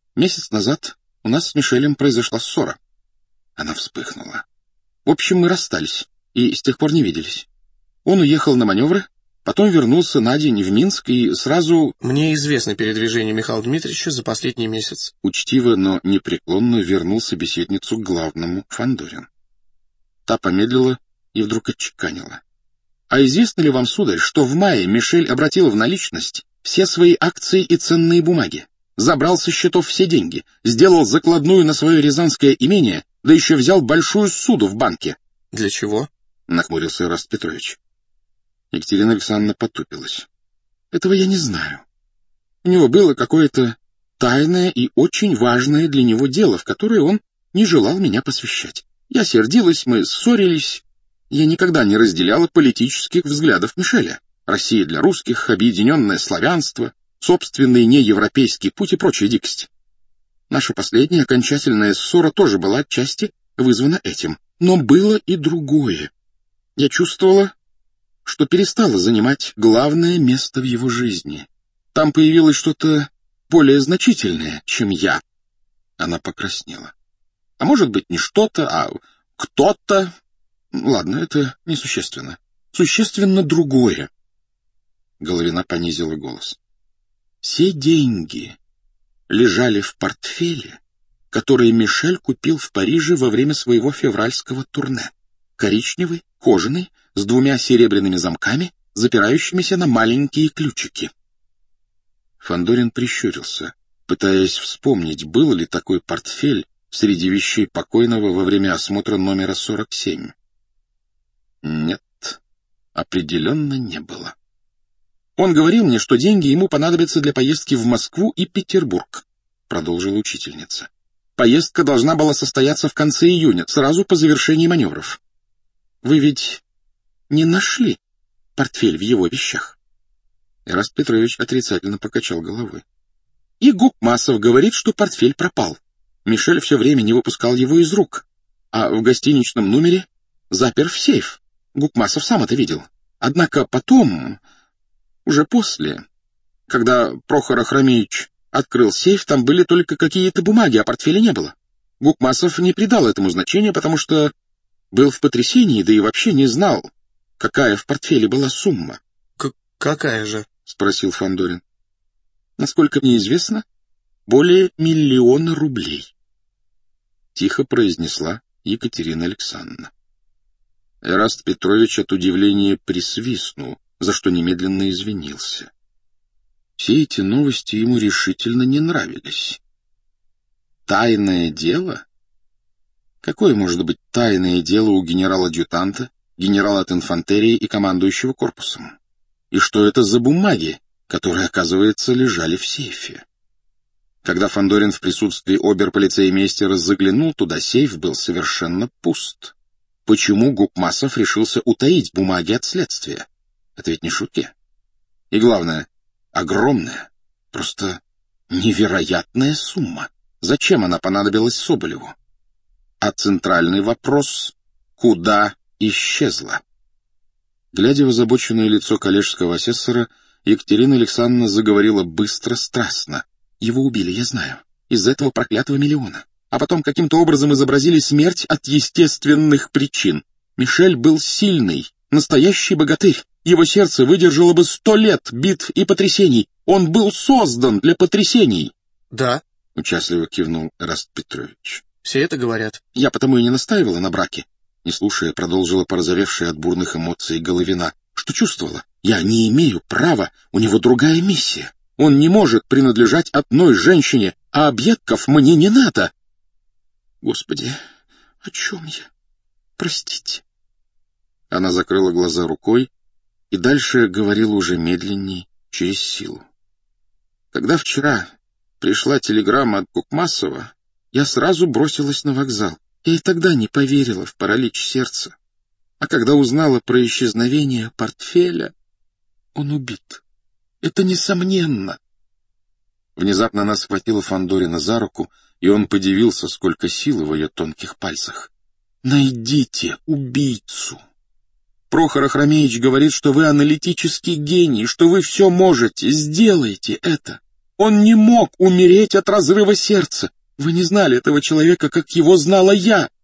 Месяц назад у нас с Мишелем произошла ссора. Она вспыхнула. В общем, мы расстались и с тех пор не виделись. Он уехал на маневры, потом вернулся на день в Минск и сразу... Мне известно передвижение Михаила Дмитриевича за последний месяц. Учтиво, но непреклонно вернул собеседницу к главному Фандорин. Та помедлила и вдруг отчеканила. А известно ли вам, сударь, что в мае Мишель обратил в наличность все свои акции и ценные бумаги, забрал со счетов все деньги, сделал закладную на свое рязанское имение, да еще взял большую ссуду в банке? — Для чего? — нахмурился Эраст Петрович. Екатерина Александровна потупилась. — Этого я не знаю. У него было какое-то тайное и очень важное для него дело, в которое он не желал меня посвящать. Я сердилась, мы ссорились. Я никогда не разделяла политических взглядов Мишеля. Россия для русских, объединенное славянство, собственный неевропейский путь и прочая дикость. Наша последняя окончательная ссора тоже была отчасти вызвана этим. Но было и другое. Я чувствовала, что перестала занимать главное место в его жизни. Там появилось что-то более значительное, чем я. Она покраснела. А может быть, не что-то, а кто-то... Ладно, это несущественно. Существенно другое. Головина понизила голос. Все деньги лежали в портфеле, который Мишель купил в Париже во время своего февральского турне. Коричневый, кожаный, с 2 серебряными замками, запирающимися на маленькие ключики. Фандорин прищурился, пытаясь вспомнить, был ли такой портфель среди вещей покойного во время осмотра номера 47. Нет, определенно не было. Он говорил мне, что деньги ему понадобятся для поездки в Москву и Петербург, продолжила учительница. Поездка должна была состояться в конце июня, сразу по завершении маневров. Вы ведь не нашли портфель в его вещах? Эраст Петрович отрицательно покачал головой. И Гукмасов говорит, что портфель пропал. Мишель все время не выпускал его из рук, а в гостиничном номере запер в сейф. Гукмасов сам это видел. Однако потом, уже после, когда Прохор Охромеевич открыл сейф, там были только какие-то бумаги, а портфеля не было. Гукмасов не придал этому значения, потому что был в потрясении, да и вообще не знал, какая в портфеле была сумма. — Какая же? — спросил Фандорин. — Насколько мне известно, более 1 000 000 рублей. Тихо произнесла Екатерина Александровна. Эраст Петрович от удивления присвистнул, за что немедленно извинился. Все эти новости ему решительно не нравились. Тайное дело? Какое может быть тайное дело у генерала-адъютанта, генерала от инфантерии и командующего корпусом? И что это за бумаги, которые, оказывается, лежали в сейфе? Когда Фандорин в присутствии обер-полицеймейстера заглянул туда, сейф был совершенно пуст. Почему Гукмасов решился утаить бумаги от следствия? Это ведь не шутки. И главное, огромная, просто невероятная сумма. Зачем она понадобилась Соболеву? А центральный вопрос — куда исчезла? Глядя в озабоченное лицо коллежского асессора, Екатерина Александровна заговорила быстро, страстно. Его убили, я знаю, из-за этого проклятого 1 000 000. А потом каким-то образом изобразили смерть от естественных причин. Мишель был сильный, настоящий богатырь. Его сердце выдержало бы 100 лет битв и потрясений. Он был создан для потрясений. — Да, — участливо кивнул Эраст Петрович. — все это говорят. — Я потому и не настаивала на браке. Не слушая, продолжила порозовевшая от бурных эмоций Головина. Что чувствовала? Я не имею права, у него другая миссия. Он не может принадлежать одной женщине, а объедков мне не надо. Господи, о чем я? Простите. Она закрыла глаза рукой и дальше говорила уже медленней, через силу. Когда вчера пришла телеграмма от Гукмасова, я сразу бросилась на вокзал. Я и тогда не поверила в паралич сердца. А когда узнала про исчезновение портфеля, он убит. Это несомненно. Внезапно она схватила Фандорина за руку, и он подивился, сколько силы в ее тонких пальцах. «Найдите убийцу! Прохор Охромеевич говорит, что вы аналитический гений, что вы все можете. Сделайте это! Он не мог умереть от разрыва сердца. Вы не знали этого человека, как его знала я.